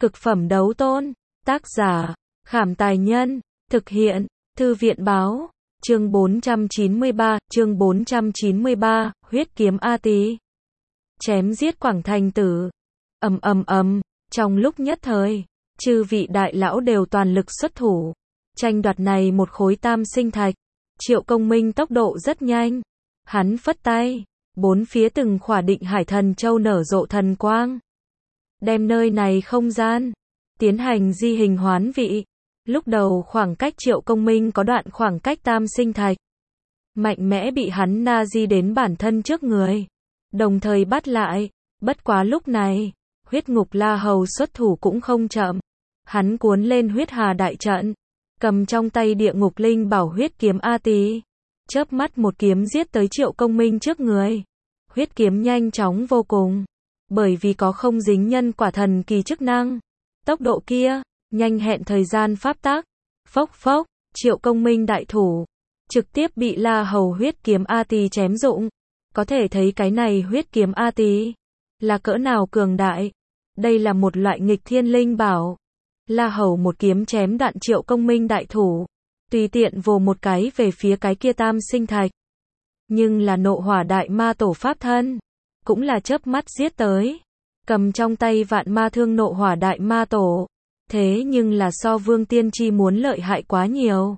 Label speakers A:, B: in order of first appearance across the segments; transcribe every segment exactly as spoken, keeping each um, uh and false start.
A: Cực phẩm đấu tôn. Tác giả, Khảm Tài Nhân. Thực hiện, Thư viện Báo. Chương bốn trăm chín mươi ba, chương bốn trăm chín mươi ba, huyết kiếm A Tý. Chém giết Quảng Thành Tử. Ầm ầm ầm, trong lúc nhất thời, chư vị đại lão đều toàn lực xuất thủ, tranh đoạt này một khối tam sinh thạch. Triệu Công Minh tốc độ rất nhanh, hắn phất tay, bốn phía từng khỏa định hải thần châu nở rộ thần quang, đem nơi này không gian tiến hành di hình hoán vị. Lúc đầu khoảng cách Triệu Công Minh có đoạn khoảng cách tam sinh thạch, mạnh mẽ bị hắn na di đến bản thân trước người, đồng thời bắt lại. Bất quá lúc này, huyết ngục La Hầu xuất thủ cũng không chậm, hắn cuốn lên huyết hà đại trận, cầm trong tay địa ngục linh bảo huyết kiếm A Tý, chớp mắt một kiếm giết tới Triệu Công Minh trước người. Huyết kiếm nhanh chóng vô cùng, bởi vì có không dính nhân quả thần kỳ chức năng, tốc độ kia nhanh hẹn thời gian pháp tắc. Phốc phốc, Triệu Công Minh đại thủ trực tiếp bị La Hầu huyết kiếm A Tý chém rụng. Có thể thấy cái này huyết kiếm A Tý là cỡ nào cường đại. Đây là một loại nghịch thiên linh bảo. La Hầu một kiếm chém đoạn Triệu Công Minh đại thủ, tùy tiện vồ một cái về phía cái kia tam sinh thạch. Nhưng là nộ hỏa đại ma tổ pháp thân, cũng là chớp mắt giết tới, cầm trong tay vạn ma thương nộ hỏa đại ma tổ. Thế nhưng là so Vương Tiên Tri muốn lợi hại quá nhiều.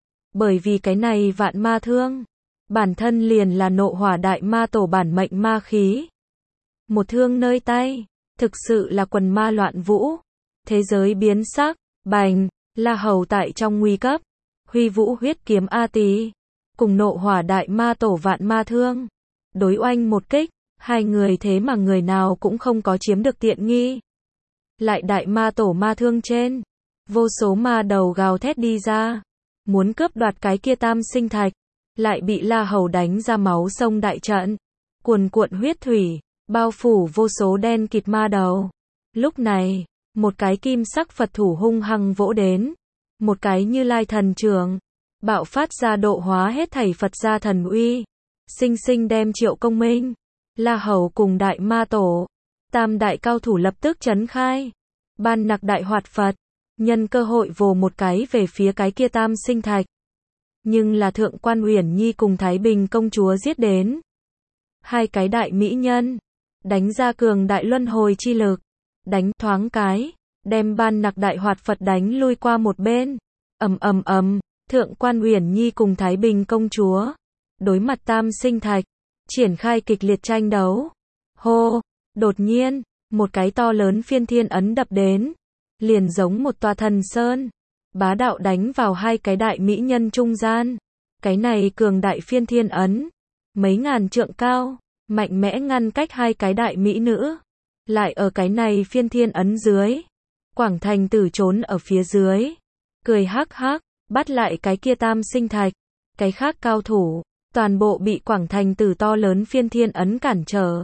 A: Bởi vì cái này vạn ma thương, bản thân liền là nộ hỏa đại ma tổ bản mệnh ma khí. Một thương nơi tay, thực sự là quần ma loạn vũ. Thế giới biến sắc, bành, La Hầu tại trong nguy cấp, huy vũ huyết kiếm A Tý, cùng nộ hỏa đại ma tổ vạn ma thương, đối oanh một kích, hai người thế mà người nào cũng không có chiếm được tiện nghi. Lại đại ma tổ ma thương trên, vô số ma đầu gào thét đi ra, muốn cướp đoạt cái kia tam sinh thạch, lại bị La Hầu đánh ra máu sông đại trận, cuồn cuộn huyết thủy, bao phủ vô số đen kịt ma đầu. Lúc này, một cái kim sắc Phật thủ hung hăng vỗ đến, một cái Như Lai thần trường, bạo phát ra độ hóa hết thảy Phật gia thần uy, sinh sinh đem Triệu Công Minh, La Hầu cùng đại ma tổ, tam đại cao thủ lập tức chấn khai. Ban nặc đại hoạt Phật, nhân cơ hội vồ một cái về phía cái kia tam sinh thạch. Nhưng là Thượng Quan Uyển Nhi cùng Thái Bình công chúa giết đến. Hai cái đại mỹ nhân, đánh ra cường đại luân hồi chi lực, đánh thoáng cái, đem ban nặc đại hoạt Phật đánh lui qua một bên. Ầm ầm ầm, Thượng Quan Uyển Nhi cùng Thái Bình công chúa, đối mặt tam sinh thạch, triển khai kịch liệt tranh đấu. Hô, đột nhiên, một cái to lớn phiên thiên ấn đập đến, liền giống một tòa thần sơn, bá đạo đánh vào hai cái đại mỹ nhân trung gian. Cái này cường đại phiên thiên ấn, mấy ngàn trượng cao, mạnh mẽ ngăn cách hai cái đại mỹ nữ. Lại ở cái này phiên thiên ấn dưới, Quảng Thành Tử trốn ở phía dưới, cười hắc hắc, bắt lại cái kia tam sinh thạch. Cái khác cao thủ, toàn bộ bị Quảng Thành Tử to lớn phiên thiên ấn cản trở.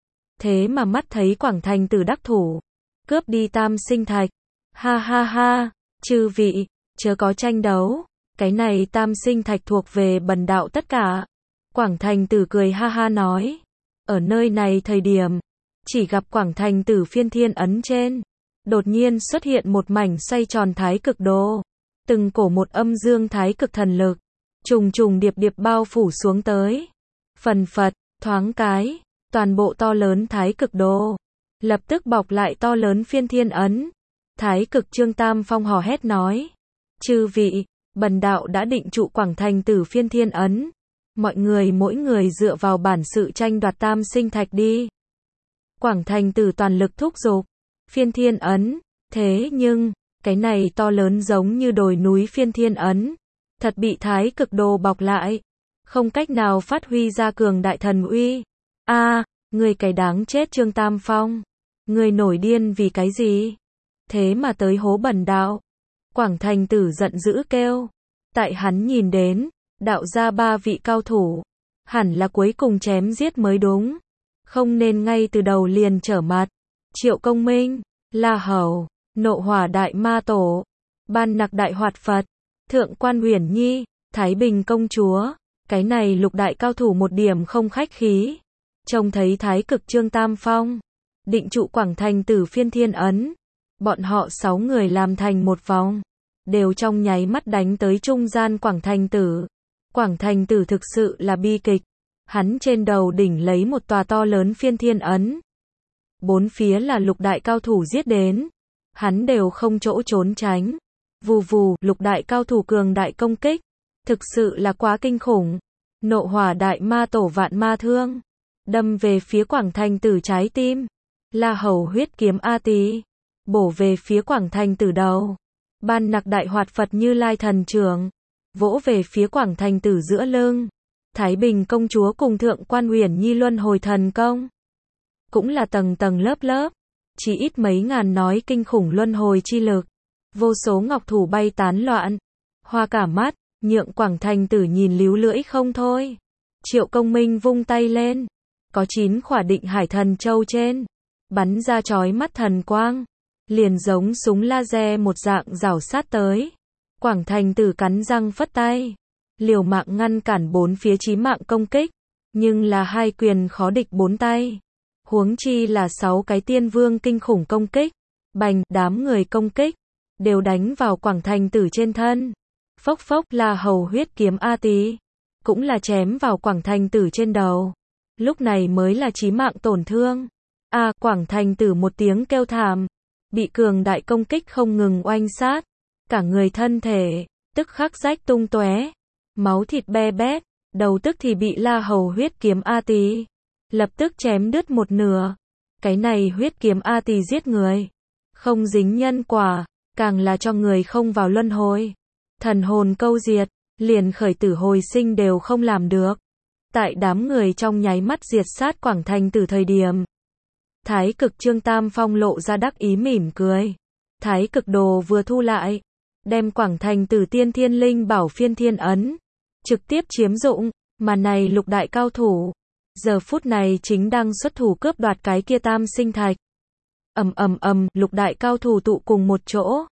A: Thế mà mắt thấy Quảng Thành Tử đắc thủ, cướp đi tam sinh thạch. Ha ha ha, chư vị, chớ có tranh đấu, cái này tam sinh thạch thuộc về bần đạo tất cả. Quảng Thành Tử cười ha ha nói. Ở nơi này thời điểm, chỉ gặp Quảng Thành Tử phiên thiên ấn trên, đột nhiên xuất hiện một mảnh xoay tròn thái cực đồ. Từng cổ một âm dương thái cực thần lực, trùng trùng điệp điệp bao phủ xuống tới. Phần phật, thoáng cái, toàn bộ to lớn thái cực đồ, lập tức bọc lại to lớn phiên thiên ấn. Thái cực Trương Tam Phong hò hét nói. Chư vị, bần đạo đã định trụ Quảng Thành Tử phiên thiên ấn. Mọi người mỗi người dựa vào bản sự tranh đoạt tam sinh thạch đi. Quảng Thành Tử toàn lực thúc giục phiên thiên ấn. Thế nhưng, cái này to lớn giống như đồi núi phiên thiên ấn, thật bị thái cực đồ bọc lại, không cách nào phát huy ra cường đại thần uy. A, à, người cái đáng chết Trương Tam Phong, người nổi điên vì cái gì? Thế mà tới hố bần đạo. Quảng Thành Tử giận dữ kêu. Tại hắn nhìn đến, đạo ra ba vị cao thủ, hẳn là cuối cùng chém giết mới đúng, không nên ngay từ đầu liền trở mặt. Triệu Công Minh, La Hầu, nộ hỏa đại ma tổ, ban nặc đại hoạt Phật, Thượng Quan Uyển Nhi, Thái Bình công chúa, cái này lục đại cao thủ một điểm không khách khí. Trông thấy thái cực Trương Tam Phong định trụ Quảng Thành Tử phiên thiên ấn, Bọn họ sáu người làm thành một vòng, đều trong nháy mắt đánh tới trung gian Quảng Thành Tử. Quảng Thành Tử thực sự là bi kịch, hắn trên đầu đỉnh lấy một tòa to lớn phiên thiên ấn. Bốn phía là lục đại cao thủ giết đến, hắn đều không chỗ trốn tránh. Vù vù, lục đại cao thủ cường đại công kích, thực sự là quá kinh khủng. Nộ hỏa đại ma tổ vạn ma thương, đâm về phía Quảng Thành Tử trái tim. La Hầu huyết kiếm A Tỳ, bổ về phía Quảng Thành Tử đầu. Ban nặc đại hoạt Phật Như Lai thần trưởng, vỗ về phía Quảng Thành Tử giữa lưng. Thái Bình công chúa cùng thượng quan Uyển Nhi luân hồi thần công, cũng là tầng tầng lớp lớp, chỉ ít mấy ngàn nói kinh khủng luân hồi chi lực. Vô số ngọc thủ bay tán loạn, hoa cả mắt, nhượng Quảng Thành Tử nhìn líu lưỡi không thôi. Triệu Công Minh vung tay lên, có chín khỏa định hải thần châu trên, bắn ra chói mắt thần quang, liền giống súng laser một dạng rảo sát tới. Quảng Thành Tử cắn răng phất tay, liều mạng ngăn cản bốn phía chí mạng công kích, nhưng là hai quyền khó địch bốn tay. Huống chi là sáu cái tiên vương kinh khủng công kích, bành, đám người công kích, đều đánh vào Quảng Thành Tử trên thân. Phốc phốc, La Hầu huyết kiếm A Tỳ, cũng là chém vào Quảng Thành Tử trên đầu. Lúc này mới là chí mạng tổn thương. A, à, Quảng Thành Tử một tiếng kêu thảm, bị cường đại công kích không ngừng oanh sát, cả người thân thể tức khắc rách tung tóe, máu thịt be bét, đầu tức thì bị La Hầu huyết kiếm A Tỳ lập tức chém đứt một nửa. Cái này huyết kiếm A Tỳ giết người, không dính nhân quả, càng là cho người không vào luân hồi, thần hồn câu diệt, liền khởi tử hồi sinh đều không làm được. Tại đám người trong nháy mắt diệt sát Quảng Thành Tử thời điểm, Thái Cực Trương Tam Phong lộ ra đắc ý mỉm cười. Thái Cực đồ vừa thu lại, đem Quảng Thành Tử tiên thiên linh bảo phiên thiên ấn trực tiếp chiếm dụng, mà này lục đại cao thủ giờ phút này chính đang xuất thủ cướp đoạt cái kia tam sinh thạch. Ầm ầm ầm, lục đại cao thủ tụ cùng một chỗ,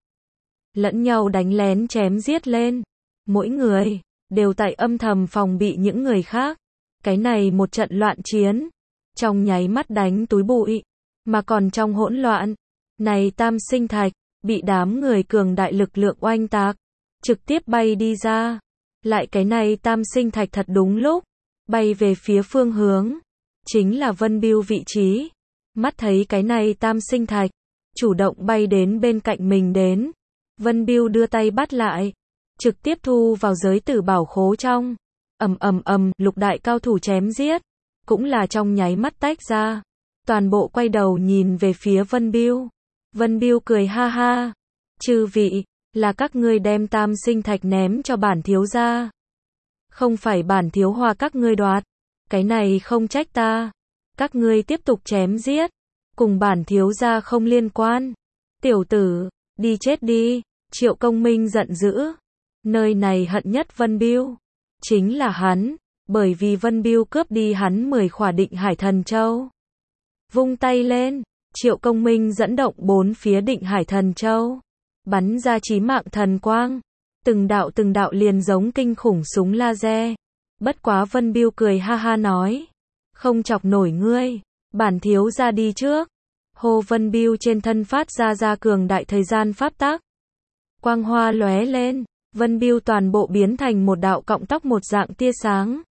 A: lẫn nhau đánh lén chém giết lên, mỗi người đều tại âm thầm phòng bị những người khác. Cái này một trận loạn chiến, trong nháy mắt đánh túi bụi, mà còn trong hỗn loạn, này tam sinh thạch bị đám người cường đại lực lượng oanh tạc, trực tiếp bay đi ra. Lại cái này tam sinh thạch thật đúng lúc bay về phía phương hướng, chính là Vân Bưu vị trí. Mắt thấy cái này tam sinh thạch chủ động bay đến bên cạnh mình đến, Vân Bưu đưa tay bắt lại, trực tiếp thu vào giới tử bảo khố trong. Ầm ầm ầm, lục đại cao thủ chém giết, cũng là trong nháy mắt tách ra. Toàn bộ quay đầu nhìn về phía Vân Bưu. Vân Bưu cười ha ha, chư vị, là các ngươi đem tam sinh thạch ném cho bản thiếu gia, không phải bản thiếu hoa các ngươi đoạt, cái này không trách ta. Các ngươi tiếp tục chém giết, cùng bản thiếu gia không liên quan. Tiểu tử, đi chết đi. Triệu Công Minh giận dữ, nơi này hận nhất Vân Bưu chính là hắn, bởi vì Vân Bưu cướp đi hắn mười khỏa định hải thần châu. Vung tay lên, Triệu Công Minh dẫn động bốn phía định hải thần châu, bắn ra chí mạng thần quang, từng đạo từng đạo liền giống kinh khủng súng laser. Bất quá Vân Bưu cười ha ha nói, không chọc nổi ngươi, bản thiếu gia đi trước. Hồ Vân Bưu trên thân phát ra ra cường đại thời gian pháp tắc, quang hoa lóe lên, Vân Bưu toàn bộ biến thành một đạo cọng tóc một dạng tia sáng.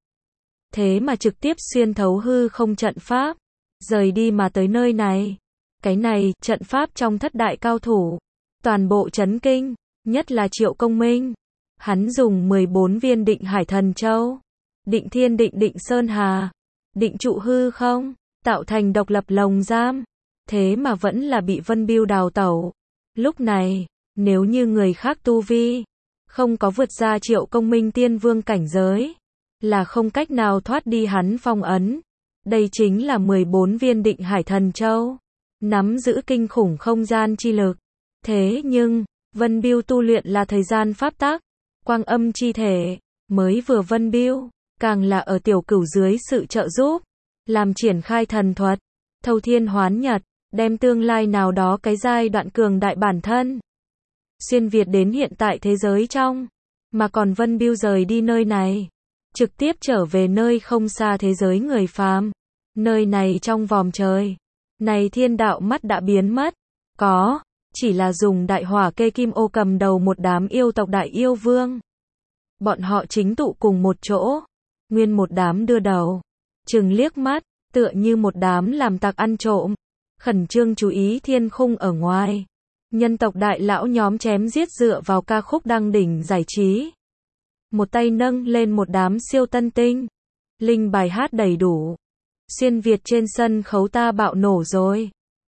A: Thế mà trực tiếp xuyên thấu hư không trận pháp, rời đi mà tới nơi này. Cái này, trận pháp trong thất đại cao thủ, toàn bộ chấn kinh, nhất là Triệu Công Minh. Hắn dùng mười bốn viên định hải thần châu, định thiên định định sơn hà, định trụ hư không, tạo thành độc lập lồng giam. Thế mà vẫn là bị Vân Bưu đào tẩu. Lúc này, nếu như người khác tu vi không có vượt ra Triệu Công Minh tiên vương cảnh giới, là không cách nào thoát đi hắn phong ấn. Đây chính là mười bốn viên định hải thần châu, nắm giữ kinh khủng không gian chi lực. Thế nhưng, Vân Bưu tu luyện là thời gian pháp tắc, quang âm chi thể, mới vừa Vân Bưu, càng là ở tiểu cửu dưới sự trợ giúp, làm triển khai thần thuật, thâu thiên hoán nhật, đem tương lai nào đó cái giai đoạn cường đại bản thân xuyên việt đến hiện tại thế giới trong. Mà còn Vân Bưu rời đi nơi này, trực tiếp trở về nơi không xa thế giới người phàm. Nơi này trong vòm trời này thiên đạo mắt đã biến mất, có chỉ là dùng đại hỏa kê kim ô cầm đầu một đám yêu tộc đại yêu vương. Bọn họ chính tụ cùng một chỗ, nguyên một đám đưa đầu, chừng liếc mắt, tựa như một đám làm tặc ăn trộm, khẩn trương chú ý thiên khung ở ngoài. Nhân tộc đại lão nhóm chém giết dựa vào ca khúc đăng đỉnh giải trí. Một tay nâng lên một đám siêu tân tinh, linh bài hát đầy đủ. Xuyên Việt trên sân khấu ta bạo nổ rồi.